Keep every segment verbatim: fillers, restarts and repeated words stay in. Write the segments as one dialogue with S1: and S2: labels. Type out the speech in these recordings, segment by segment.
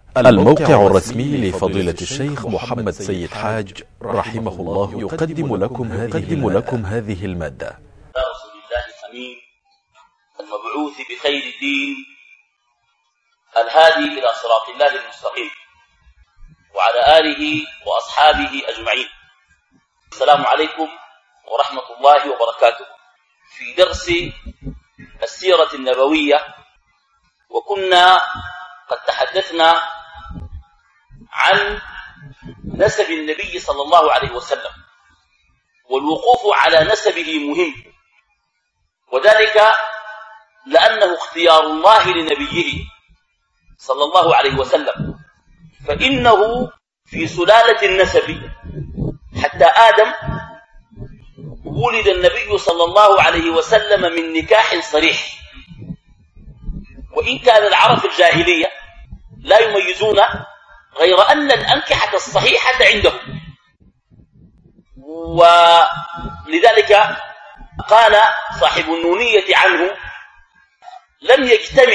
S1: الموقع الرسمي لفضيلة الشيخ محمد سيد حاج رحمه الله يقدم لكم هذه, لكم هذه المادة.
S2: رسول الله الأمين المبعوث بخير الدين الهادي إلى صراط الله المستقيم وعلى آله وأصحابه أجمعين. السلام عليكم ورحمة الله وبركاته. في درس السيرة النبوية وكنا قد تحدثنا عن نسب النبي صلى الله عليه وسلم، والوقوف على نسبه مهم، وذلك لأنه اختيار الله لنبيه صلى الله عليه وسلم، فإنه في سلالة النسب حتى آدم ولد النبي صلى الله عليه وسلم من نكاح صريح، وإن كان العرب في الجاهلية لا يميزون غير أن الأنكحة الصحيحة عندهم، ولذلك قال صاحب النونية عنه: لم يجتمع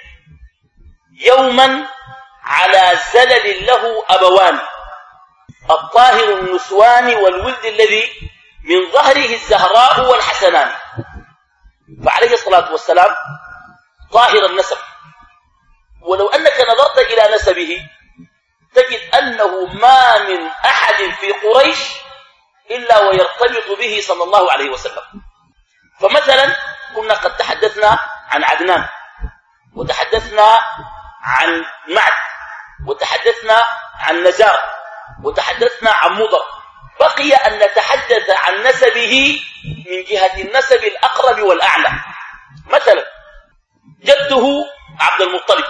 S2: يوما على زلل له أبوان، الطاهر النسوان والولد الذي من ظهره الزهراء والحسنان. فعليه الصلاة والسلام طاهر النسب، ولو أنك نظرت إلى نسبه تجد أنه ما من أحد في قريش إلا ويرتبط به صلى الله عليه وسلم. فمثلا كنا قد تحدثنا عن عدنان، وتحدثنا عن معد، وتحدثنا عن نزار، وتحدثنا عن مضر، بقي أن نتحدث عن نسبه من جهة النسب الأقرب والأعلى. مثلا جده عبد المطلب،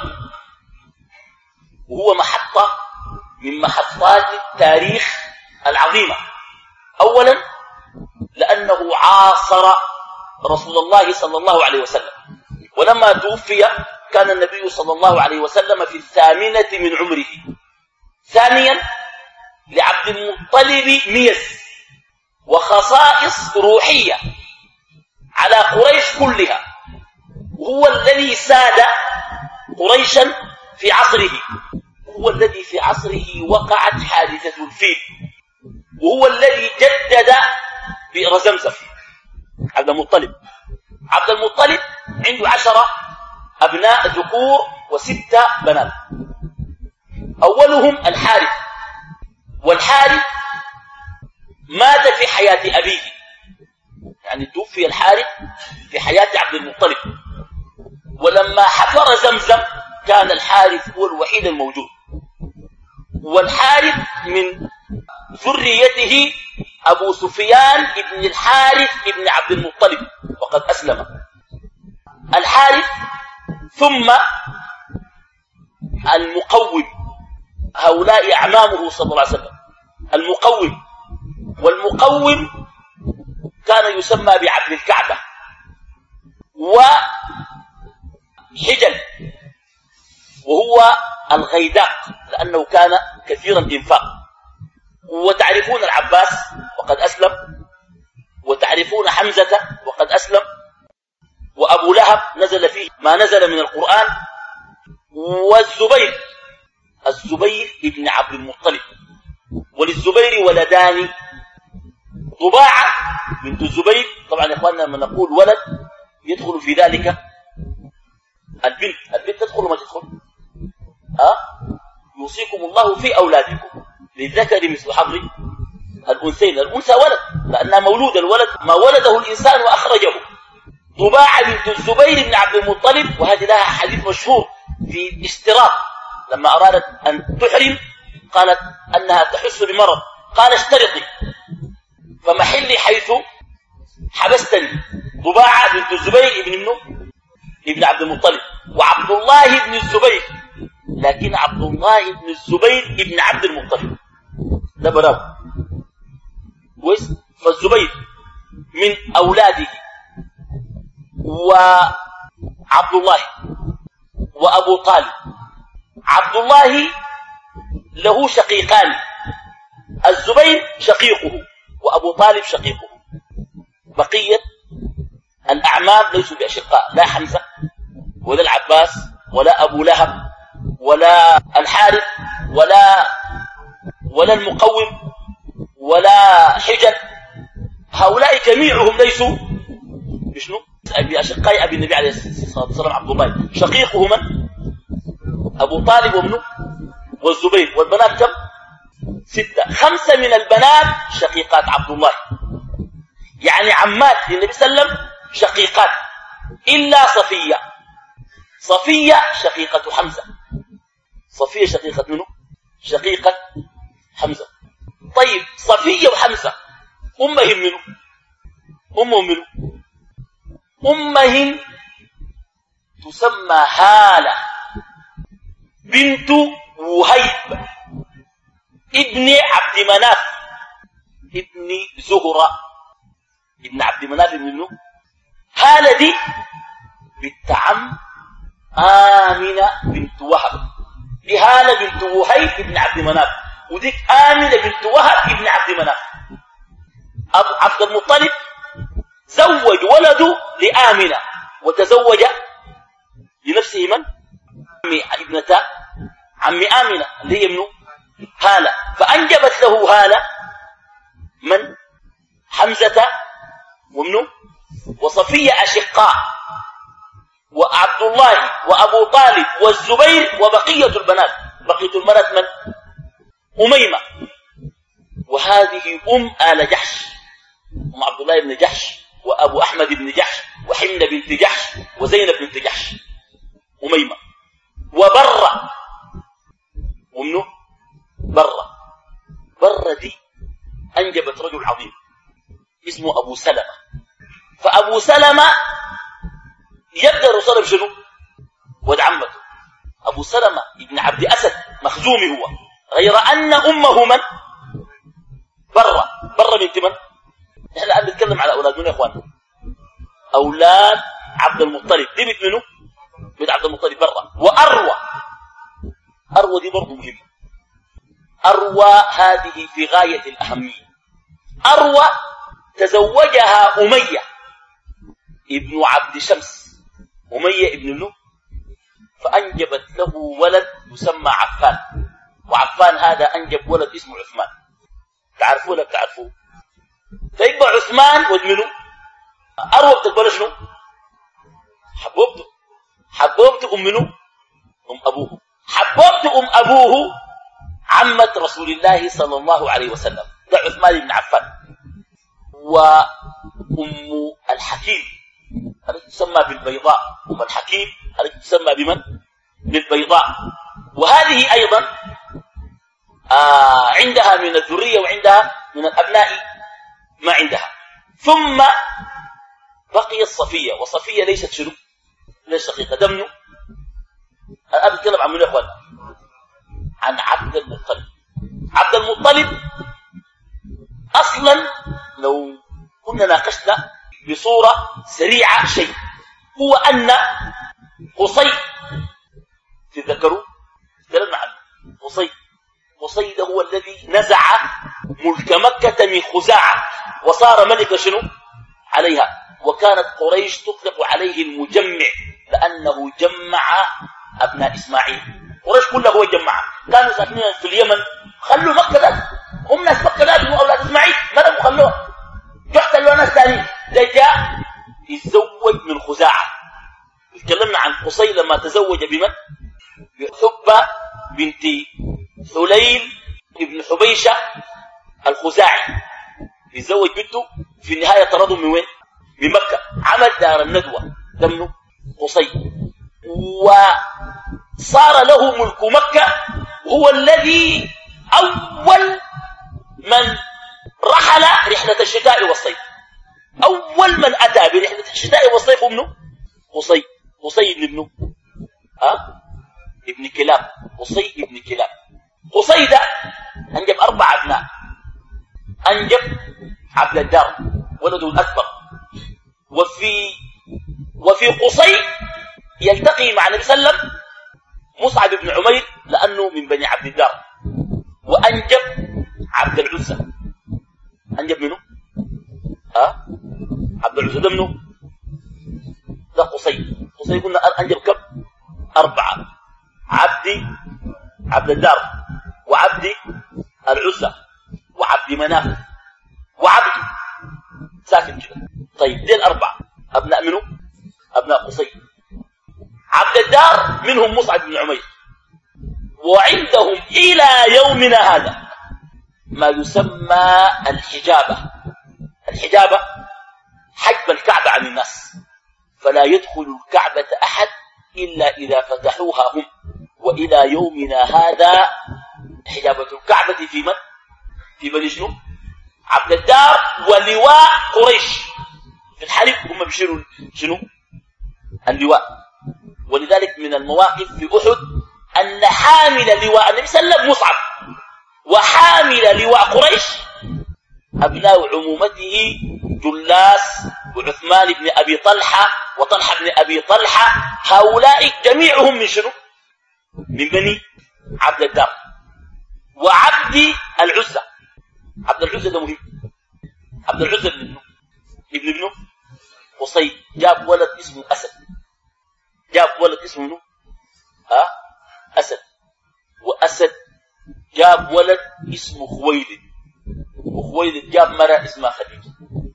S2: وهو محطة من محطات التاريخ العظيمة. أولا لأنه عاصر رسول الله صلى الله عليه وسلم، ولما توفي كان النبي صلى الله عليه وسلم في الثامنة من عمره. ثانيا لعبد المطلب ميز وخصائص روحية على قريش كلها، وهو الذي ساد قريشا في عصره، هو الذي في عصره وقعت حادثة الفيل، وهو الذي جدد بئر زمزم. عبد المطلب عبد المطلب عنده عشرة أبناء ذكور وستة بنات، أولهم الحارث، والحارث مات في حياة أبيه، يعني توفي الحارث في حياة عبد المطلب، ولما حفر زمزم كان الحارث هو الوحيد الموجود. والحارث من ذريته أبو سفيان ابن الحارث ابن عبد المطلب، وقد أسلم الحارث. ثم المقوم، هؤلاء أعمامه صلى الله عليه وسلم. المقوم، والمقوم كان يسمى بعبد الكعبة. وحجل، وهو الغيداق لأنه كان كثير الإنفاق. وتعرفون العباس وقد أسلم، وتعرفون حمزة وقد أسلم، وأبو لهب نزل فيه ما نزل من القرآن، والزبير، الزبير ابن عبد المطلب. وللزبير ولدان، ضباعة بنت الزبير. طبعا يا إخواننا لما نقول ولد يدخل في ذلك البنت، البنت تدخل وما تدخل؟ أه؟ يوصيكم الله في أولادكم للذكر مثل حظ الأنثيين. الأنثى ولد لأنها مولود، الولد ما ولده الإنسان وأخرجه. ضباعة بنت الزبير بن عبد المطلب، وهذه لها حديث مشهور في الاشتراط، لما أرادت أن تحرم قالت أنها تحس بمرض، قال اشترطي فمحلي حيث حبستني. ضباعة بنت الزبير ابن ابنه ابن عبد المطلب، وعبد الله بن الزبير، لكن عبد الله بن الزبير ابن عبد المطلب ده براو كويس. فالزبير من أولاده، وعبد الله وأبو طالب. عبد الله له شقيقان، الزبير شقيقه وأبو طالب شقيقه. بقية الأعمام ليسوا بأشقاء، لا حمزة ولا العباس ولا أبو لهب ولا الحارث ولا ولا المقوم ولا حجر، هؤلاء جميعهم ليسوا بشنو؟ أشقاء أبي النبي عليه الصلاة والسلام عبد الله. شقيقه من؟ أبو طالب وابنه والزبير. والبنات كم؟ ستة. خمسة من البنات شقيقات عبد الله، يعني عمات للنبي صلى الله عليه وسلم شقيقات، إلا صفية. صفية شقيقة حمزة. صفية شقيقة منه؟ شقيقة حمزة. طيب صفية وحمزة أمهم منه؟ أمهم منه؟ أمهم تسمى هالة بنت وهيب ابن عبد مناف ابن زهرة ابن عبد مناف منه. هالة دي بنت عم آمنة بنت وهب. دي هالة بنت وهيب ابن عبد مناف، وديك آمنة بنت وهب ابن عبد مناف. أبو عبد المطلب زوج ولده لآمنة وتزوج لنفسه من؟ عمي ابنة عم آمنة اللي هي منه هالة، فأنجبت له هالة من؟ حمزة ومنه وصفية أشقاء، وعبد الله وأبو طالب والزبير وبقية البنات. بقية البنات من؟ أميمة. وهذه أم آل جحش، أم عبد الله بن جحش وأبو أحمد بن جحش وحمنة بنت جحش وزينب بنت جحش. أميمة. وبرة ومنه برة. برة دي أنجبت رجل عظيم اسمه أبو سلمة. فأبو سلمة يبدأ الرسول بشنو؟ ود عمته أبو سلمة ابن عبد أسد مخزومي هو، غير أن أمه من؟ برة. برة بنت من؟ نحن الآن نتكلم على أولاد من يا إخواننا؟ أولاد عبد المطلب. دي بنت منه؟ بنت عبد المطلب برة. وأروى. أروى دي برضو مهمة. أروى هذه في غاية الأهمية. أروى تزوجها أمية ابن عبد شمس. أمية ابن منه؟ فأنجبت له ولد يسمى عفان، وعفان هذا أنجب ولد اسمه عثمان. تعرفوه ولا بتعرفوه؟ فيبقى عثمان ولد منه؟ أروى بتقبل شنو؟ حبوبته. حبوبته أم منه؟ أم أبوه. حبوبته أم أبوه عمة رسول الله صلى الله عليه وسلم، ده عثمان بن عفان. وأم الحكيم التي تسمى بالبيضاء. أم الحكيم التي تسمى بمن؟ بالبيضاء. وهذه أيضا آه عندها من الذرية وعندها من الأبناء ما عندها. ثم بقي الصفية. وصفية ليست شنو؟ ليست شقيقة دمنه. الآن بتكلم عن من يا أخوان؟ عن عبد المطلب. عبد المطلب أصلا لو كنا ناقشنا بصورة سريعة شيء، هو أن قصي تذكروا تكلمنا عنه. قصي قصي ده هو الذي نزع ملك مكة من خزاعة وصار ملك شنو عليها. وكانت قريش تطلق عليه المجمع لأنه جمع أبناء إسماعيل. قريش كلها هو جمعها. كانوا ساكنين في اليمن، خلوا مكة ذات، هم ناس مكة ذات هم أولاد إسماعيل، مرموا خلوها يحتلوا ناس ثانيين. جاء يتزوج من خزاعة. تكلمنا عن قصي لما تزوج بمن؟ بحبة بنت حليل ابن حبيشة الخزاعي. يتزوج بنته، في النهاية طردوا من وين؟ من مكة. عمل دار الندوة دمه قصي، وصار له ملك مكة. هو الذي أول من رحل رحلة الشتاء والصيف. أول من أتى برحلة الشتاء والصيف ابنه قصي. قصي ابن ابنه أه؟ ابن كلاب. قصي ابن كلاب. قصي ده أنجب أربع أبناء. أنجب عبد الدار ولده الأكبر. وفي وفي قصي يلتقي مع النبي صلى الله عليه وسلم مصعب بن عمير لأنه من بني عبد الدار. وأنجب عبد العزة. أنجب منه أه؟ عبد العزة ده منه؟ ده قصي. قصي قلنا أنجب كم؟ أربعة. عبد عبد الدار وعبد العزى وعبد مناف وعبد ساكن كده. طيب دي الأربعة أبناء منه أبناء قصي. عبد الدار منهم مصعب بن عمير، وعندهم إلى يومنا هذا ما يسمى الحجابة. الحجابة حجب الكعبة عن الناس، فلا يدخل الكعبة أحد إلا إذا فتحوها هم. وإلى يومنا هذا حجابة الكعبة في من؟ في بني شنو؟ عبد الدار ولواء قريش في الحلب هم بيشيروا شنو؟ اللواء. ولذلك من المواقف في أحد أن حامل لواء النبي صلى الله عليه وسلم مصعب، وحامل لواء قريش أبناء عمومته جلاس وعثمان بن أبي طلحة وطلحة بن أبي طلحة، هؤلاء جميعهم من شنو؟ من بني عبد الدار. وعبد العزى، عبد العزى ده مهم. عبد العزى ابن ابنه ابن ابنه قصي جاب ولد اسمه أسد، جاب ولد اسمه منه ها أسد، وأسد جاب ولد اسمه خويلد، وخويلد جاب مرأة اسمها خديجة.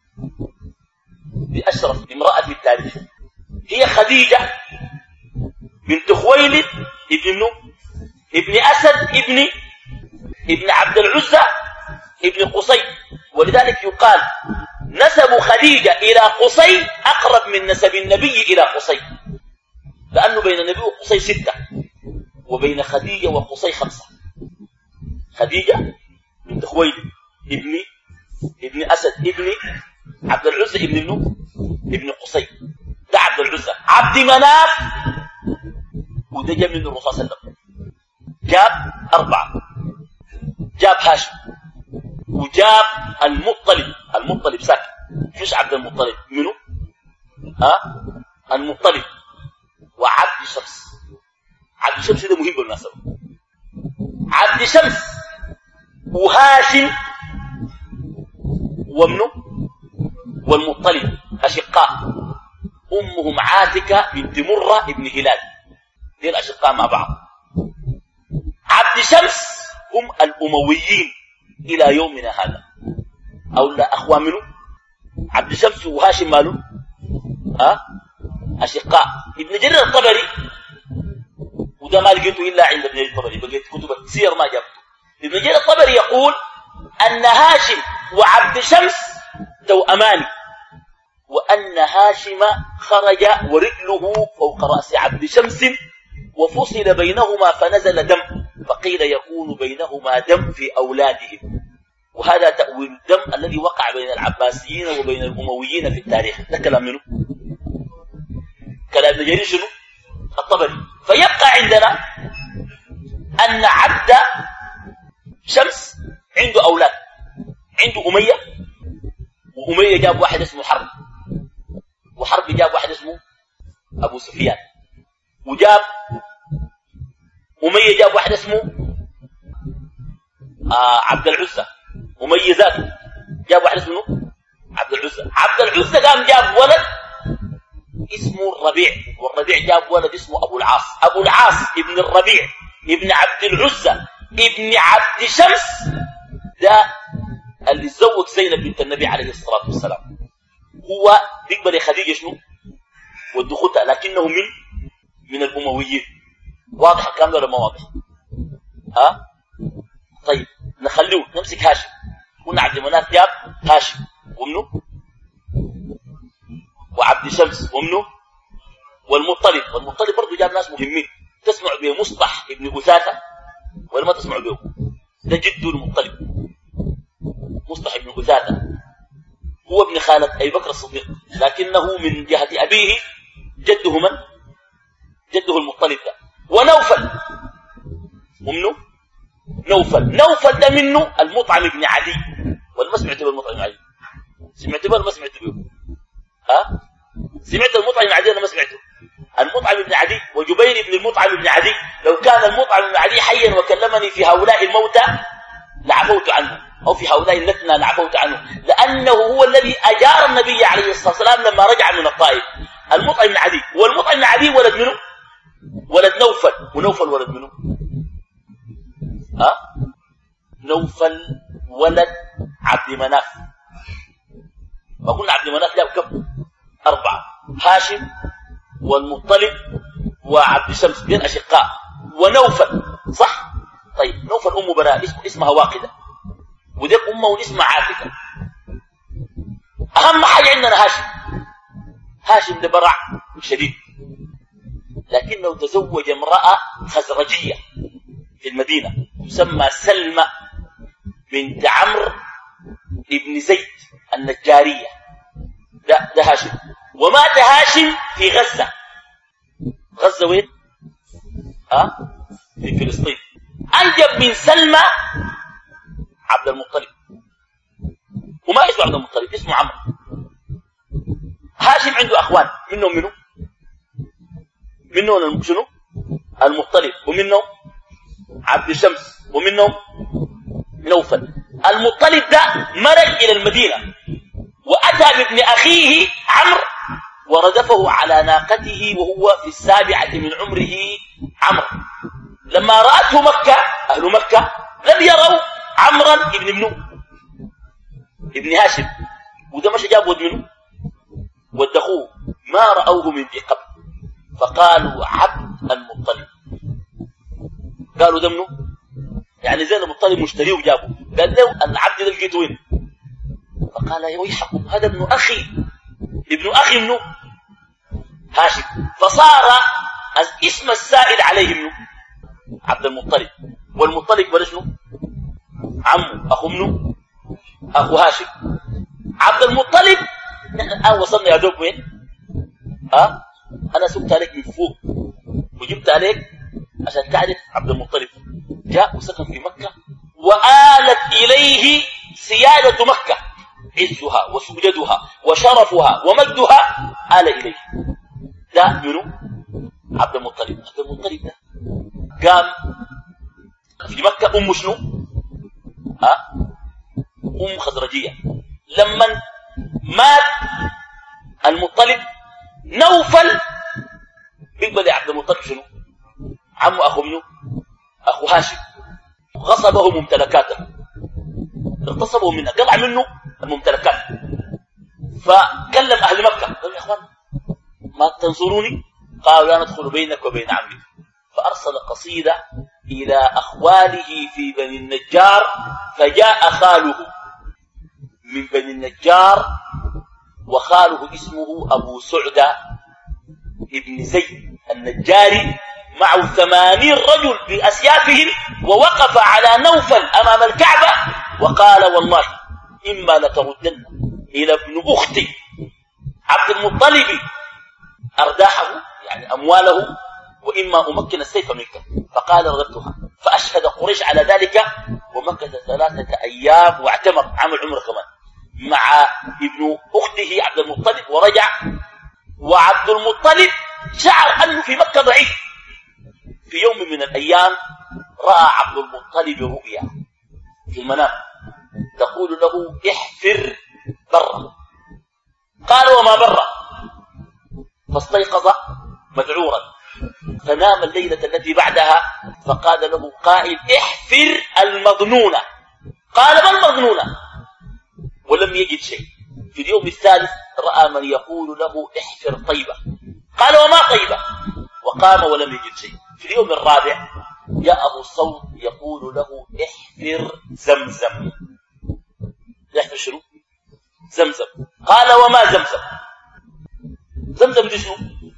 S2: دي أشرف امرأة في التاريخ هي خديجة بنت خويلد ابن ابنه ابن أسد ابن ابن عبد العزى ابن قصي. ولذلك يقال نسب خديجة إلى قصي أقرب من نسب النبي إلى قصي، لأنه بين النبي وقصي ستة، وبين خديجة وقصي خمسة. خديجة بنت خويلد ابن ابن أسد ابن عبد العزى ابن ابنه ابن قصي، ده عبد العزى. عبد مناف وده جاب من الرسول صلى الله عليه وسلم، جاب أربعة، جاب هاشم وجاب المطلب. المطلب ساكن مش عبد المطلب، منه ها المطلب. وعبد شمس، عبد شمس ده مهم بالمناسبة. عبد شمس وهاشم ومنه والمطلب أشقاء، أمهم عاتكة بنت مرة ابن هلال، دي الأشقاء مع بعض. عبد شمس هم الأمويين إلى يومنا هذا، أو لا أخوان منه. عبد شمس وهاشم ماله ها أشقاء. ابن جرير الطبري وده ما لقيته إلا عند ابن جرير الطبري، بقيت كتب السير ما جابته. ابن جرير الطبري يقول أن هاشم وعبد شمس توأمان، وأن هاشم خرج ورجله فوق رأس عبد شمس وفصل بينهما فنزل دم، فقيل يكون بينهما دم في أولادهم. وهذا تأويل الدم الذي وقع بين العباسيين وبين الأمويين في التاريخ. ده كلام منه، كلام ابن جرير شنو؟ الطبري. فيبقى عندنا أن عبد شمس عنده أولاد، عنده أمية، وأمية جاب واحد اسمه حرب، وحرب جاب واحد اسمه أبو سفيان، وجاب أمية جاب واحد اسمه آه عبد العزى، أمية ذاته جاب واحد اسمه عبد العزى. عبد العزى قام جاب ولد اسمه الربيع، والربيع جاب ولد اسمه أبو العاص. أبو العاص ابن الربيع ابن عبد العزى ابن عبد شمس ده اللي زوج زينب بنت النبي عليه الصلاة والسلام. هو بيقبل خديجة شنو والدخوتها، لكنه من من الأمويين. واضح الكلام ده ولا ما واضح؟ ها طيب نخليه نمسك هاشم. قلنا عبد المناف جاب هاشم ومنه وعبد شمس ومنه والمطلب. والمطلب برضه جاب ناس مهمين، تسمع بمصطح ابن أثاثة ولا ما تسمع به؟ ده جده المطلب، مصطح ابن أثاثة هو ابن خالة أبي بكر الصديق، لكنه من جهة أبيه جده من؟ جده المطلب ده. ونوفل ومنه نوفل. نوفل ده منه المطعم بن عدي، ولا ما سمعت بالمطعم بن عدي؟ سمعت به ولا ما سمعت به؟ ها سمعت المطعم بن عدي ولا ما سمعته؟ المطعم بن عدي وجبير بن المطعم بن عدي، لو كان المطعم بن عدي حيا وكلمني في هؤلاء الموتى لعفوت عنه، أو في هؤلاء اللتنا لعفوت عنه، لأنه هو الذي أجار النبي عليه الصلاة والسلام لما رجع من الطائف. المطعم بن عدي، والمطعم بن عدي ولد منه ولد نوفل، ونوفل ولد منه؟ ها؟ نوفل ولد عبد مناف. ما قلنا عبد مناف له كم؟ أربعة، هاشم والمطلب وعبد شمس، بين أشقاء، ونوفل، صح؟ طيب نوفل أمه بناء اسم اسمها واقدة، وديك أمه اسمها عاتكة. أهم حاجة عندنا هاشم. هاشم ده برع شديد، لكنه تزوج امرأة خزرجية في المدينة تسمى سلمى بنت عمرو ابن زيد النجارية. ده, ده هاشم. ومات هاشم في غزة. غزة وين؟ أه؟ في فلسطين. أنجب من سلمى عبد المطلب، وما اسمه عبد المطلب، اسمه عمرو. هاشم عنده أخوان، منهم منه منهم شنو؟ المطلب، ومنهم عبد شمس، ومنهم نوفل. المطلب ده مرج إلى المدينة وأتى بابن أخيه عمرو وردفه على ناقته وهو في السابعة من عمره عمرو. لما رأته مكة أهل مكة لم يروا عمرا ابن منه ابن هاشم، وده مش جاب ود منه ود أخوه، ما رأوه من ذي قبل، فقالوا عبد المطلب. قالوا ده منه يعني زين المطلب مشتريه وجابه. قال له العبد ده لقيته وين؟ فقال يا ويحكم هذا ابن أخي، ابن أخي منه هاشم. فصار اسم السائد عليه منه عبد المطلب. والمطلب ولا شنو؟ عمه، أخو منه أخو هاشم. عبد المطلب نحن الآن وصلنا يا دوب وين؟ أه؟ أنا سبت عليك من فوق وجبت عليك عشان تعرف عبد المطلب. جاء وسكن في مكة وآلت إليه سيادة مكة، عزها وسجدها وشرفها ومجدها آل إليه. ده منو؟ عبد المطلب. عبد المطلب ده قام في مكة أم شنو؟ أه؟ أم خزرجية. لما مات المطلب نوفل بيقبل عبد المطلب شنو؟ عمه أخو منه أخو هاشم، غصبه ممتلكاته، اغتصبه منه، قطع منه الممتلكات. فكلم أهل مكة قال يا أخوان ما تنصروني؟ قالوا لا ندخل بينك وبين عمك. فأرسل قصيدة إلى أخواله في بني النجار، فجاء خاله من بني النجار، وخاله اسمه أبو سعدة ابن زيد النجاري، معه ثمانين رجل بأسيافهم، ووقف على نوفل أمام الكعبة وقال والله إما لتردن إلى ابن أختي عبد المطلب أرداحه يعني أمواله، وإما أمكن السيف منك. فقال رددتها. فأشهد قريش على ذلك، ومكث ثلاثة أيام واعتمر، عمل عمره كمان مع ابن أخته عبد المطلب ورجع. وعبد المطلب شعر أنه في مكة ضعيف. في يوم من الأيام رأى عبد المطلب رؤيا في المنام تقول له احفر برا. قال وما برا؟ فاستيقظ مذعورا، فنام الليلة التي بعدها، فقال له قائل احفر المظنونة. قال ما المظنونة؟ ولم يجد شيء. في اليوم الثالث رأى من يقول له احفر طيبة. قال وما طيبة؟ وقام ولم يجد شيء. في اليوم الرابع جاءه الصوت يقول له احفر زمزم. يحفر شنو؟ زمزم. قال وما زمزم؟ زمزم دي شنو؟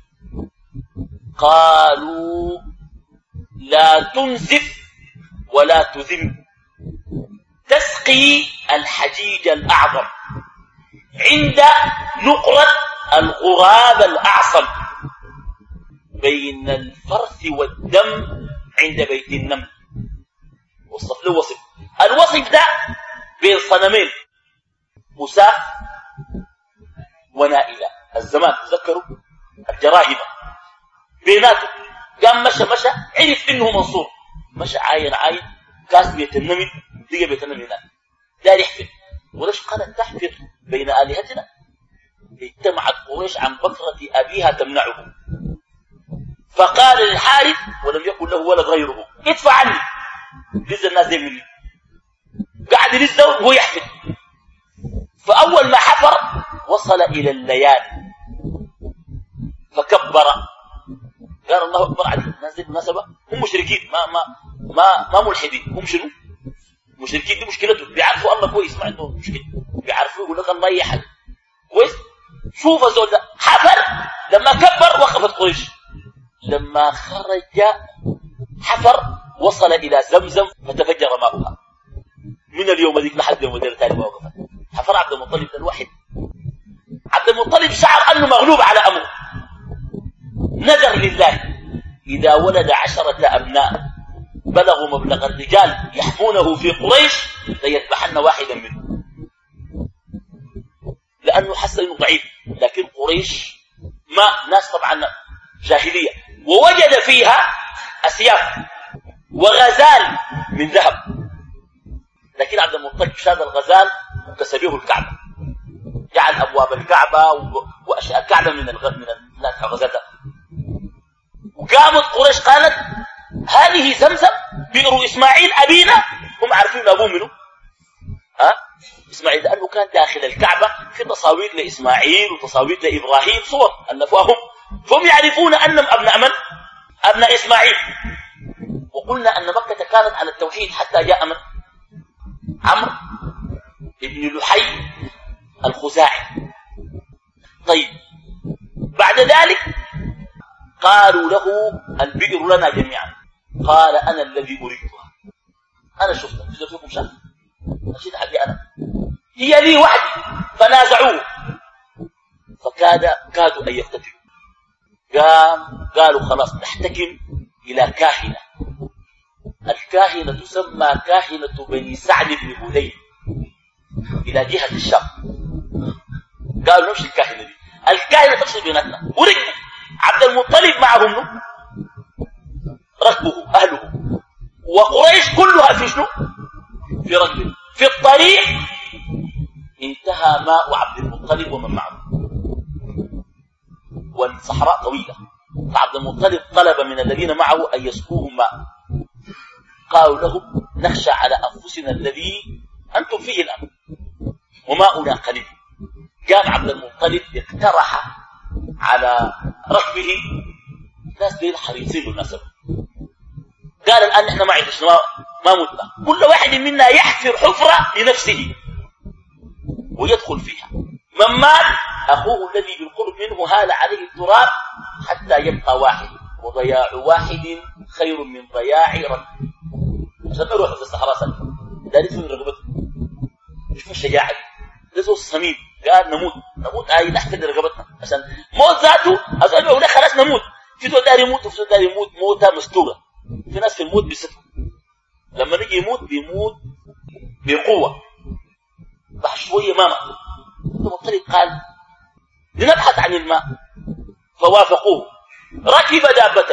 S2: قالوا لا تنزف ولا تذم، تسقي الحجيج الأعظم عند نقرة الغراب الأعصم بين الفرث والدم عند بيت النمل. وصف له وصف. الوصف ده بين صنمين مساف ونائلة الزمان، تذكروا الجراهمة بيناته. قام مشى مشى عرف انه منصور، مشى عاين عاين كاس بيت النمل، لقى بيت النمل هناك دار يحفر. وليش قالت تحفر بين آلهتنا؟ اجتمعت قريش عن بكرة أبيها تمنعه، فقال للحارث ولم يكن له ولد غيره ادفع عني. لز الناس دي مني، قاعد يلزه وهو يحفر. فأول ما حفر وصل إلى الليالي فكبر، قال الله أكبر عليه. الناس دي بالمناسبة هم مشركين، ما ما ما ما ملحدين، هم شنو؟ مشركين. دي مشكلتهم، بيعرفوا الله كويس، ما عندهم مشكلة، بيعرفوا يقول لك الله يحل كويس. شوف الزول ده حفر، لما كبر وقفت قريش، لما خرج حفر وصل إلى زمزم فتفجر ماؤها. من اليوم ذيك لحد يوم ذيك ثاني ما وقفت. حفر عبد المطلب الواحد. عبد المطلب شعر أنه مغلوب على أمره، نذر لله إذا ولد عشرة أبناء بلغوا مبلغ الرجال يحمونه في قريش ليذبحن واحدا منهم، لأنه حس أنه ضعيف. لكن قريش ما ناس طبعا جاهلية، ووجد فيها أسياف وغزال من ذهب، لكن عبد المطلب شاد الغزال وكسبه الكعبة، جعل أبواب الكعبة وأشياء الكعبة من الغزال ده. وقامت قريش قالت هذه زمزم بئر إسماعيل أبينا. هم عارفين أبوه منه ها إسماعيل، لأنه كان داخل الكعبة في تصاوير لإسماعيل وتصاوير لإبراهيم، صور ألفوهم، فهم يعرفون أنهم أبناء من؟ أبناء إسماعيل. وقلنا أن مكة كانت على التوحيد حتى جاء من؟ عمرو ابن لحي الخزاعي. طيب بعد ذلك قالوا له البئر لنا جميعا، قال أنا الذي أريدها، أنا شفتها شفتها فيكم شاف أشيد حقي أنا، هي لي وحدي. فنازعوه فكاد كادوا أن يقتتلوا. قام قالوا خلاص نحتكم إلى كاهنة، الكاهنة تسمى كاهنة بني سعد بن هذيل إلى جهة الشام. قالوا نمشي الكاهنة دي، الكاهنة تفصل بيناتنا. وركبوا عبد المطلب معهم ركبه أهله، وقريش كلها في شنو؟ في ركبه. في الطريق انتهى ماء عبد المطلب ومن معه، والصحراء طويلة، فعبد المطلب طلب من الذين معه أن يسقوهم ماء. قالوا له نخشى على أنفسنا الذي أنتم فيه الآن وماؤنا قليل. قام عبد المطلب اقترح على ركبه ناس دين حريصين بالنسبة، قال الآن نحن ما عندنا ما, ما متنا، كل واحد منا يحفر حفرة لنفسه ويدخل فيها، من مات أخوه الذي بالقرب منه هال عليه التراب حتى يبقى واحد، وضياع واحد خير من ضياع ركب. عشان ما يروحوا في الصحراء سنة لا يدفن رقبته. شوف الشجاعة ده زو الصميم، قال نموت نموت آي نحفر رقبتنا عشان موت ذاته. أزال بيقول لك خلاص نموت، في دول دار يموت وفي دول دار يموت موتة مستورة. في ناس في الموت بيستر، لما نجي يموت بيموت بقوة بعد شوية ما مات. المطلب قال لنبحث عن الماء، فوافقوه. ركب دابته،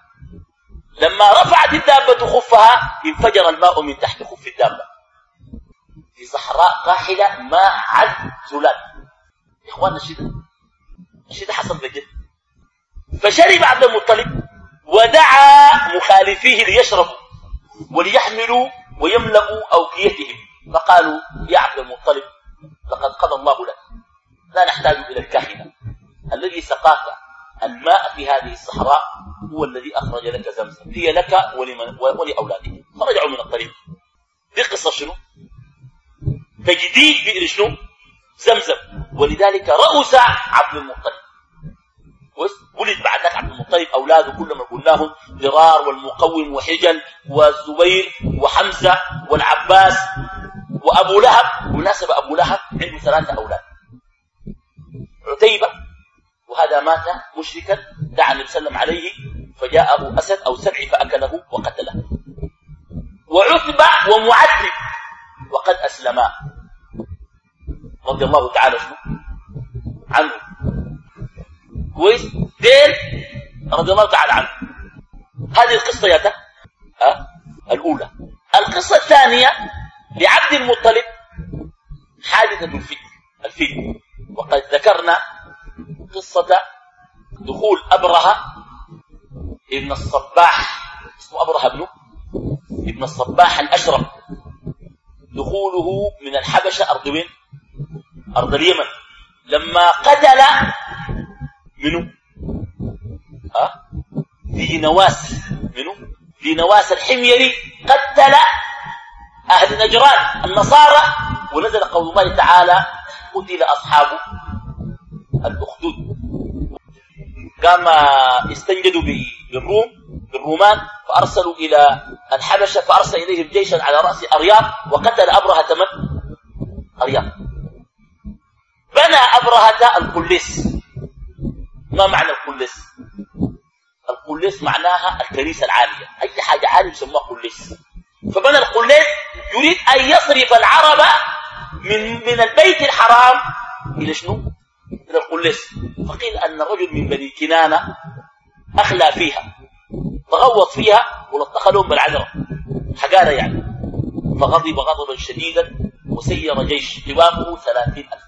S2: لما رفعت الدابة خفها انفجر الماء من تحت خف الدابة في صحراء قاحلة ما عد زلال. يا اخوانا الشيء الشيء حصل بجد. فشرب عبد المطلب ودعا مخالفيه ليشربوا وليحملوا ويملأوا أوكيتهم، فقالوا يا عبد المطلب لقد قضى الله لك، لا نحتاج إلى الكاهنة، الذي سقاك الماء في هذه الصحراء هو الذي أخرج لك زمزم، هي لك ولمن ولأولادك. فرجعوا من الطريق. دي قصة شنو؟ تجديد بئر شنو؟ زمزم. ولذلك رؤس عبد المطلب، ولد بعد ذلك عبد المطلب أولاده كلهم قلناهم ضرار والمقوم وحجل والزبير وحمزة والعباس وأبو لهب. بالمناسبة أبو لهب عنده ثلاثة أولاد، عتيبة وهذا مات مشركا، دعا النبي صلى الله عليه وسلم عليه فجاءه أسد أو سبع فأكله وقتله، وعتبة ومعتب وقد أسلما رضي الله تعالى عنه. كويس ديل رضي الله تعالى عنه. هذه القصة يا أه؟ الأولى. القصة الثانية لعبد المطلب حادثة الفيل الفيل وقد ذكرنا قصة دخول أبرهة ابن الصباح، اسمه أبرهة ابنه ابن الصباح الأشرم، دخوله من الحبشة أرض وين؟ أرض اليمن. لما قتل منه ها ذي نواس منه ذي نواس الحميري، قتل أهل نجران النصارى، ونزل قول الله تعالى قتل أصحاب الأخدود. قام استنجدوا بالروم بالرومان فأرسلوا إلى الحبشة، فأرسل إليهم جيشا على رأس أرياط، وقتل أبرهة من أرياط. بنى أبرهة القليس. ما معنى القليس؟ القليس معناها الكنيسة العالية، أي حاجة عالية يسموها قليس. فبنى القليس يريد أن يصرف العرب من من البيت الحرام إلى شنو؟ إلى القليس. فقيل أن رجل من بني كنانة أخلى فيها، تغوط فيها ولطخ لهم بالعذرة حقارة يعني، فغضب غضبا شديدا وسير جيش قوامه ثلاثين ألف.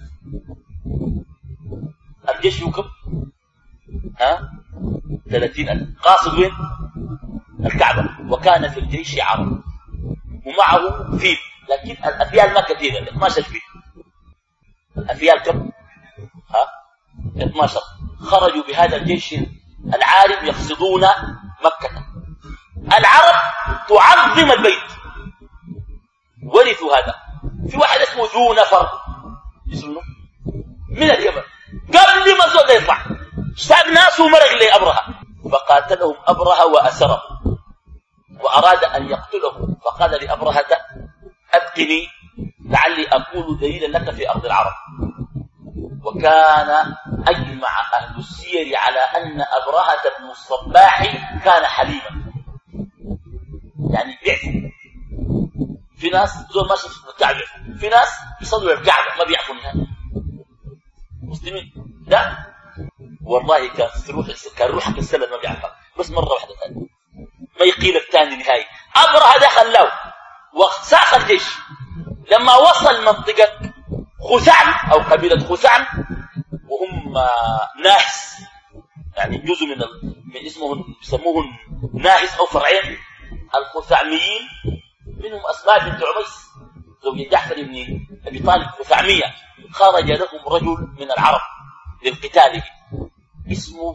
S2: الجيش يكم ها ثلاثين ألف، قاصد وين؟ الكعبة. وكان في الجيش عرب ومعه فيل، لكن الأفيال ما كثيرة، اثني عشر فيل. الأفيال كم؟ ها اثني عشر. خرجوا بهذا الجيش العارب يقصدون مكة. العرب تعظم البيت، ورثوا هذا. في واحد اسمه ذو نفر اسمه من اليمن، قبل ما زود يطلع ساب ناس ومرق لأبرهة، فقاتلهم أبرهة وأسره وأراد أن يقتله، فقال لأبرهة أبقني لعلي أكون دليلا لك في أرض العرب. وكان أجمع أهل السير على أن أبرهة بن الصباح كان حليما، يعني بيعفو. في ناس زول ماشي في الكعبة، في ناس بيصلوا الكعبة ما بيعفوا نهائي مسلمين. لا والله كان روح كان روحك السلم ما بيعفى، بس مرة واحدة ثانية ما يقيلك ثاني نهائي. أبرهة دخل له وساق الجيش. لما وصل منطقة خثعم أو قبيلة خثعم، وهم ناهس، يعني جزء من, من اسمهم يسموه ناهس أو فرعين. الخثعميين منهم أسماء بنت عميس زوجة جعفر بن أبي طالب خثعمية. خرج لهم رجل من العرب للقتال اسمه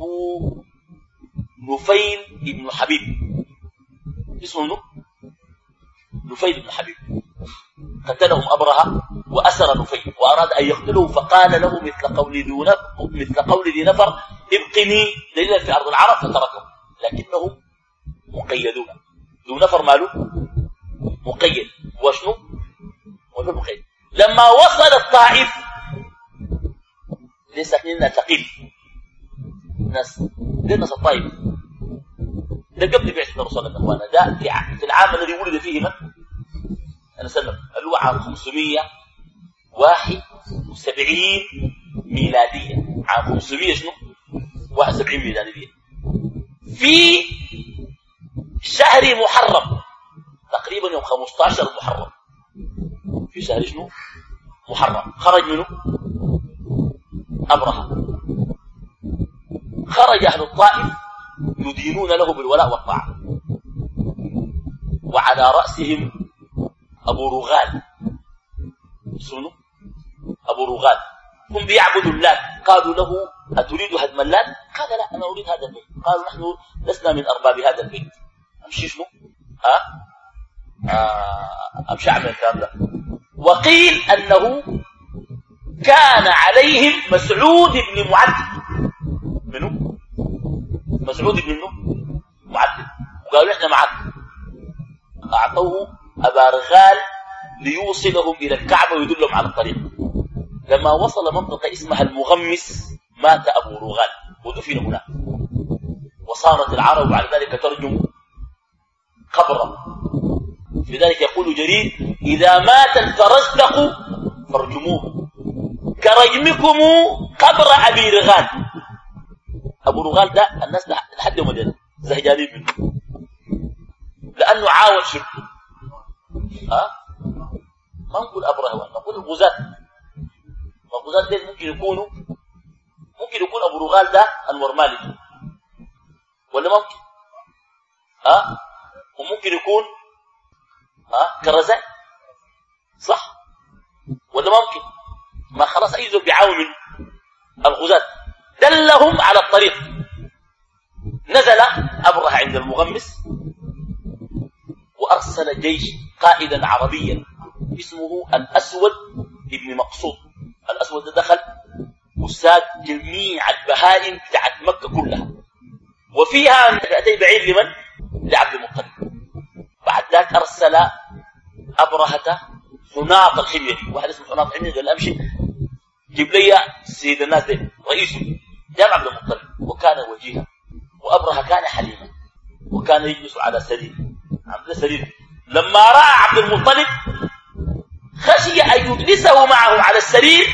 S2: نفيل بن حبيب، اسمه نفيل بن حبيب. قتلهم أبرهة وأسر نفيل وأراد أن يقتله، فقال له مثل قول ذي نفر مثل قول ذي نفر ابقني دليلا في أرض العرب، فتركهم. لكنهم مقيدون. ذو نفر ماله مقيد، وشنو وشنو مقيد. لما وصل الطائف ليس ساكنين ثقيل ناس دي ناس الطائف، ده قبل بعثة الرسول صلى الله عليه وسلم. ده في العام الذي ولد فيه من أنا سلم اللي هو عام خمسمائة وواحد وسبعين ميلادية. عام خمسمائة شنو واحد وسبعين ميلادية، في شهر محرم تقريبا يوم خمسة عشر محرم، في شهر شنو محرم. خرج منه أبرهة. خرج أهل الطائف يدينون له بالولاء والطاعة، وعلى رأسهم أبو رغال. اسمه أبو رغال. هم بيعبدوا اللات. قالوا له أتريد هدم اللات؟ قال لا، أنا أريد هذا البيت. قالوا نحن لسنا من أرباب هذا البيت. أمشي شنو ها آه أمشي أعمل الكلام ده. وقيل أنه كان عليهم مسعود بن معدل. منو مسعود بن معدل. وقالوا إحنا معك. أعطوه أبا رغال ليوصلهم إلى الكعبة ويدلهم على الطريق. لما وصل منطقة اسمها المغمس مات أبو رغال ودفن هناك، وصارت العرب بعد ذلك ترجم قبره. لذلك يقول جرير إذا مات الفرزدق فارجموه كرجمكم قبر أبي رغال. أبو رغال ده الناس لحد يوم الدين زهجانين منه، لأنه عاون شرك. ها ما نقول أبرهة، نقول الغزاة. الغزاة دي ممكن يكونوا ممكن يكون أبو رغال ده أنور مالك، ولا ممكن أه؟ وممكن يكون أه؟ كرزان، صح ولا ممكن؟ ما خلاص أي زول بيعاون من الغزاة. دلهم على الطريق. نزل أبرهة عند المغمس وأرسل جيش قائدا عربيا اسمه الأسود ابن مقصود. الأسود دخل وساد جميع البهائم بتاعت مكة كلها، وفيها مئتي بعير لمن؟ لعبد المطلب. بعد ذلك أرسل أبرهة حناط الحميري، واحد اسمه حناط الحميري قال أمشي جيب لي سيد الناس دي رئيسه، جاب عبد المطلب وكان وجيها، وأبرهة كان حليما وكان يجلس على سرير عبد سرير. لما رأى عبد المطلب خشي أن يجلسه معه على السرير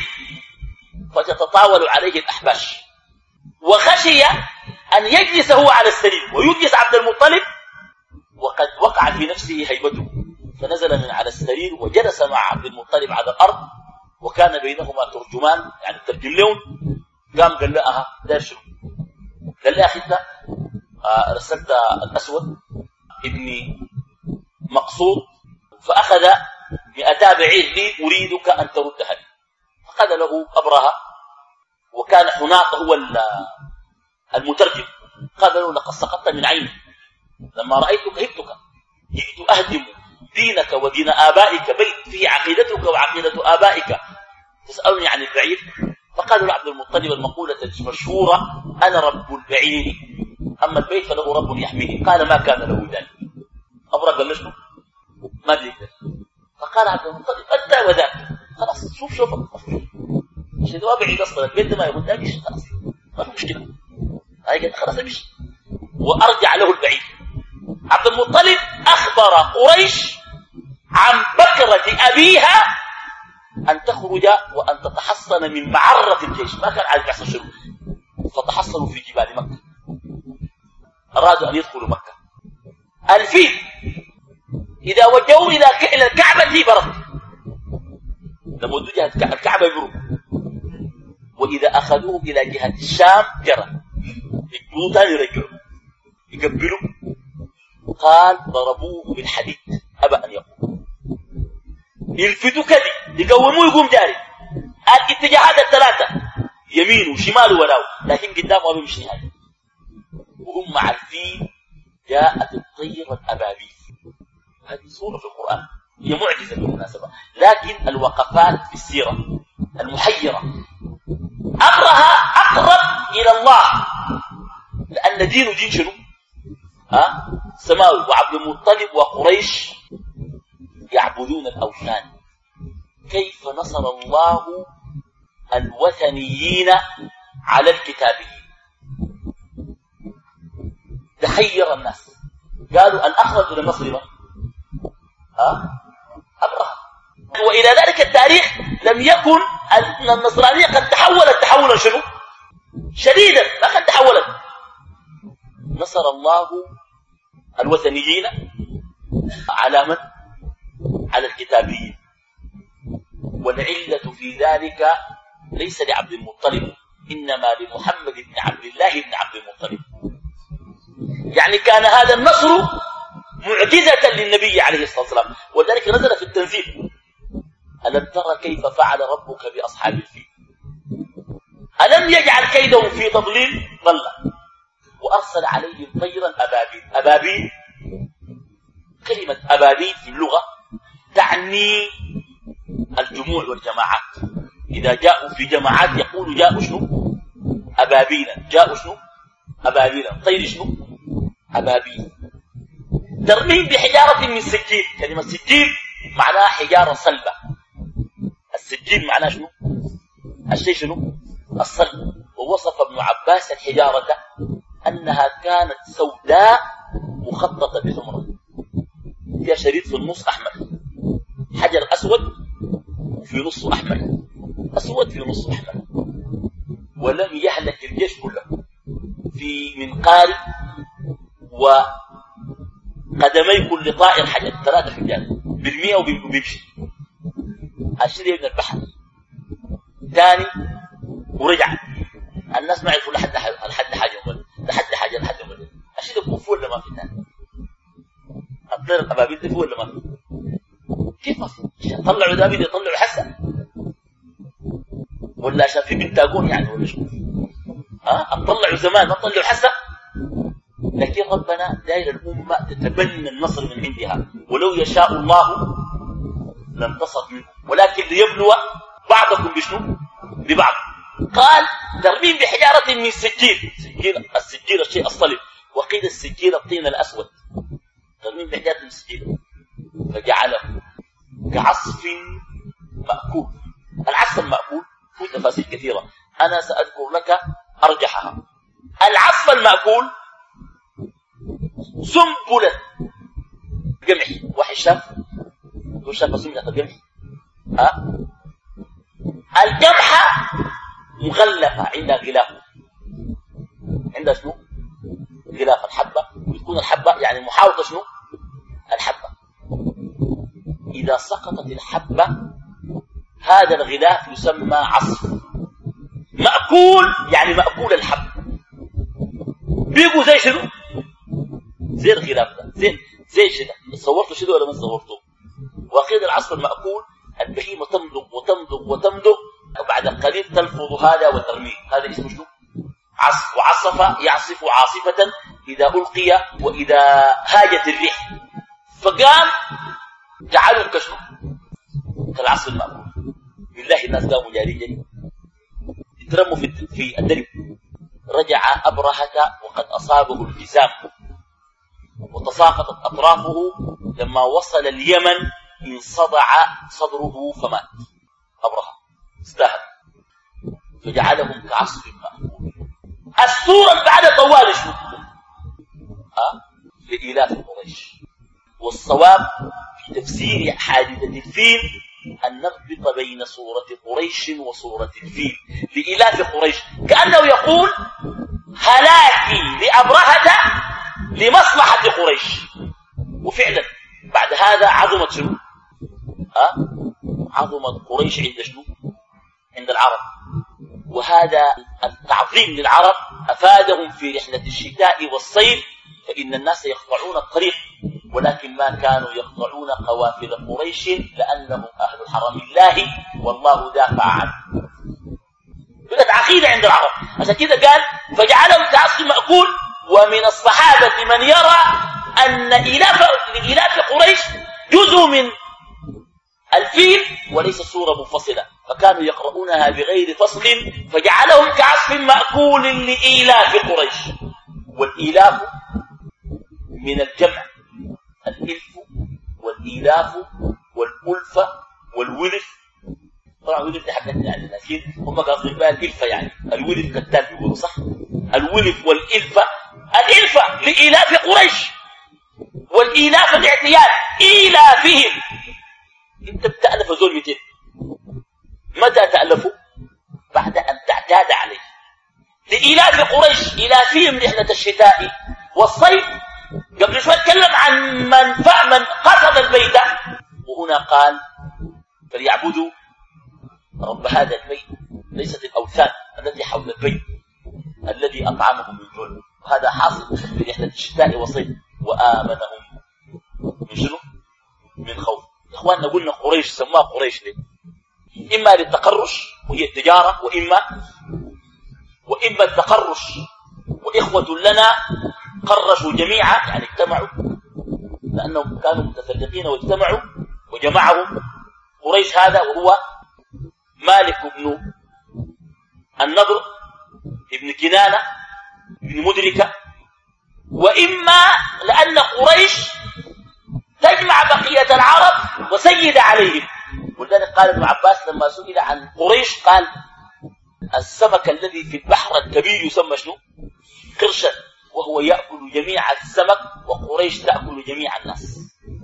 S2: فتتطاول عليه الأحباش، وخشي أن يجلس هو على السرير ويجلس عبد المطلب وقد وقع في نفسه هيبته، فنزل من على السرير وجلس مع عبد المطلب على الأرض، وكان بينهما ترجمان يعني ترجم لهم. قام قال لها دار شنو؟ قال لها أخي أنت رسلت الأسود ابن مقصود فأخذ مئتا بعير لي أريدك أن تردها لي. فقال له أبرهة وكان حناط هو المترجم، قال له لقد سقطت من عيني لما رأيتك هبتك، جئت أهدم دينك ودين آبائك، بيت فيه عقيدتك وعقيدة آبائك، تسألني عن البعير؟ فقال له عبد المطلب المقولة المشهورة أنا رب البعير أما البيت فله رب يحميه. قال ما كان له ذلك. أبرهة قال له شنو؟ ما ادري. فقال عبد المطلب أنت وذاك خلاص شوف شوف شيء ده بعيد أصلا البيت ده ما يقدامش خلاص ما في مشكلة. هاي قال خلاص امشي وأرجع له البعيد. عبد المطلب أخبر قريش عن بكرة أبيها أن تخرج وأن تتحصن من معرة الجيش، ما كان عارف يحصل شنو، فتحصنوا في جبال مكة. أرادوا أن يدخلوا مكة. الفيل إذا وجهوا إلى الكعبة برد، لما ودوا جهة الكعبة يبروا، وإذا أخذوه إلى جهة الشام جرى يجبوا تاني يرجعوا يقبلوا. قال ضربوه بالحديد أبى أن يقوم، يلفتوا كذي يقوموه يقوم جاري. الاتجاهات الثلاثة يمين وشمال وراء، لكن قدامه ما بيمشي هذا. وهم مع الفيل جاءت الطير الأبابيل. هذه صورة في القرآن هي معجزة بالمناسبة، لكن الوقفات في السيرة المحيرة. أبرهة أقرب إلى الله لأن دينه دين شنو؟ ها؟ سماوي. وعبد المطلب وقريش يعبدون الأوثان. كيف نصر الله الوثنيين على الكتابيين؟ تخير الناس، قالوا الأقرب إلى النصر ما؟ ها؟ أبرهة. وإلى ذلك التاريخ لم يكن النصرانية قد تحولت تحولا شنو؟ شديدا، ما قد تحولت. نصر الله الوثنيين على من؟ على الكتابيين. والعلة في ذلك ليس لعبد المطلب، إنما لمحمد بن عبد الله بن عبد المطلب. يعني كان هذا النصر معجزة للنبي عليه الصلاة والسلام، ولذلك نزل في التنزيل ألم ترى كيف فعل ربك بأصحاب الفيل ألم يجعل كيدهم في تضليل؟ ضل. وأرسل عليهم طيرا أبابيل. أبابيل كلمة أبابيل في اللغة تعني الجموع والجماعات. إذا جاءوا في جماعات يقولوا جاءوا شنو؟ أبابيلا. جاءوا شنو؟ أبابيلا. طير شنو؟ أبابيل. ترميم بحجارة من سجيل. كلمة سجيل معناها حجارة صلبة. السجيل معناه شنو؟ الشيء شنو؟ الصلب. ووصف ابن عباس الحجارة أنها كانت سوداء مخططة بحمرة، فيها شريط في النص أحمر، حجر أسود في نص أحمر، أسود في نص أحمر. ولم يهلك الجيش كله في منقار وقدمي كل طائر حجر، ثلاثة حجار بالمئة وبيمشي. أشري من البحر ثاني ورجع. الناس ما يعرفوا لحد لحد حاجة ولا لحد حاجة لحد ولا أشري بكفور لما في ثاني. الطير الابابيل ده ولا ما؟ كيف ما في؟ عشان طلعوا دابيل يطلعوا حسن ولا عشان في بنتاجون يعني ولا شو؟ ها اطلعوا زمان ما طلعوا حسن. لكن ربنا داير الامه تتبنى النصر من عندها، ولو يشاء الله لانتصر منه ولكن ليبلو بعضكم بشنو؟ ببعض. قال ترميم بحجاره من سجيل، سجيل السجيل الشيء الصلب، وقيل السجيل الطين الاسود، ترميم بحجاره من سجيل فجعله كعصف مأكول. العصف المأكول في تفاصيل كثيرة أنا سأذكر لك أرجحها. العصف المأكول سنبلة قمح، واحد شاف هو شاف سنبلة القمح، ها القمحة مغلفة عندها غلاف، عندها شنو؟ غلاف الحبة، وتكون الحبة يعني محاوطة شنو؟ الحبة. إذا سقطت الحبة هذا الغلاف يسمى عصف مأكول، يعني مأكول الحب بيقوا زي شنو؟ زي الغلاف ده، زي زي شنو؟ صورته شنو ولا ما صورته؟ وقيل العصف المأكول البهيمة تمضغ وتمضغ وتمضغ وبعد قليل تلفظ هذا وترميه، هذا اسمه شنو؟ عصف. وعصف يعصف عاصفة إذا ألقي وإذا هاجت الريح، فقام جعلوا كشنو؟ كالعصف المأكول. بالله الناس قاموا جاري جري يترموا في في الدرب. رجع أبرهة وقد أصابه الجزام وتساقطت أطرافه، لما وصل اليمن انصدع صدره فمات. أبرهة استهل فجعلهم كعصف مأكول. السورة بعد طوال شنو؟ أه؟ لإلاف قريش. والصواب في تفسير حادثة الفيل أن نربط بين سورة قريش وسورة الفيل لإلاف قريش، كأنه يقول هلاكي لأبرهة لمصلحة قريش. وفعلا بعد هذا عظمت شنو؟ أه؟ عظمت قريش عند شنو؟ عند العرب. وهذا التعظيم للعرب أفادهم في رحلة الشتاء والصيف، فإن الناس يقطعون الطريق ولكن ما كانوا يقطعون قوافل قريش لأنهم أهل حرم الله والله دافع عنه. بقت عقيدة عند العرب. عشان كده قال فجعلهم كعصف مأكول. ومن الصحابة من يرى أن إلاف لإلاف قريش جزء من الفيل وليس سورة منفصلة، فكانوا يقرؤونها بغير فصل، فجعلهم كعصف مأكول لإلاف قريش. والإلاف من الجمع، الإلف والإلاف والألفة والولف. طبعا الولف دي حقتنا يعني، لكن هم قاصدين بها الإلفة، يعني الولف كالتال بيقولوا صح، الولف والإلفة. الإلفة لإلاف قريش والإلاف الاعتياد إلافهم. انت بتألف زول مئتين، متى تألفوا؟ بعد أن تعتاد عليه. لإلاف قريش إلافهم رحلة الشتاء والصيف. قبل شوي اتكلم عن من فأمن قصد البيت، وهنا قال فليعبدوا رب هذا البيت، ليست الأوثان التي حول البيت الذي أطعمهم من جوع. وهذا حاصل في رحلة الشتاء والصيف. وآمنهم من شنو؟ من خوف. إخواننا قلنا قريش سماها قريش ليه؟ إما للتقرش وهي التجارة، وإما وإما التقرش وإخوة لنا قرشوا جميعا، يعني اجتمعوا لأنهم كانوا متفرقين واجتمعوا وجمعهم قريش. هذا وهو مالك بن النضر ابن كنانة ابن مدركة. وإما لأن قريش تجمع بقية العرب وسيد عليهم. ولذلك قال ابن عباس لما سئل عن قريش قال السمك الذي في البحر الكبير يسمى شنو؟ قرشا، وهو يأكل جميع السمك، وقريش تأكل جميع الناس.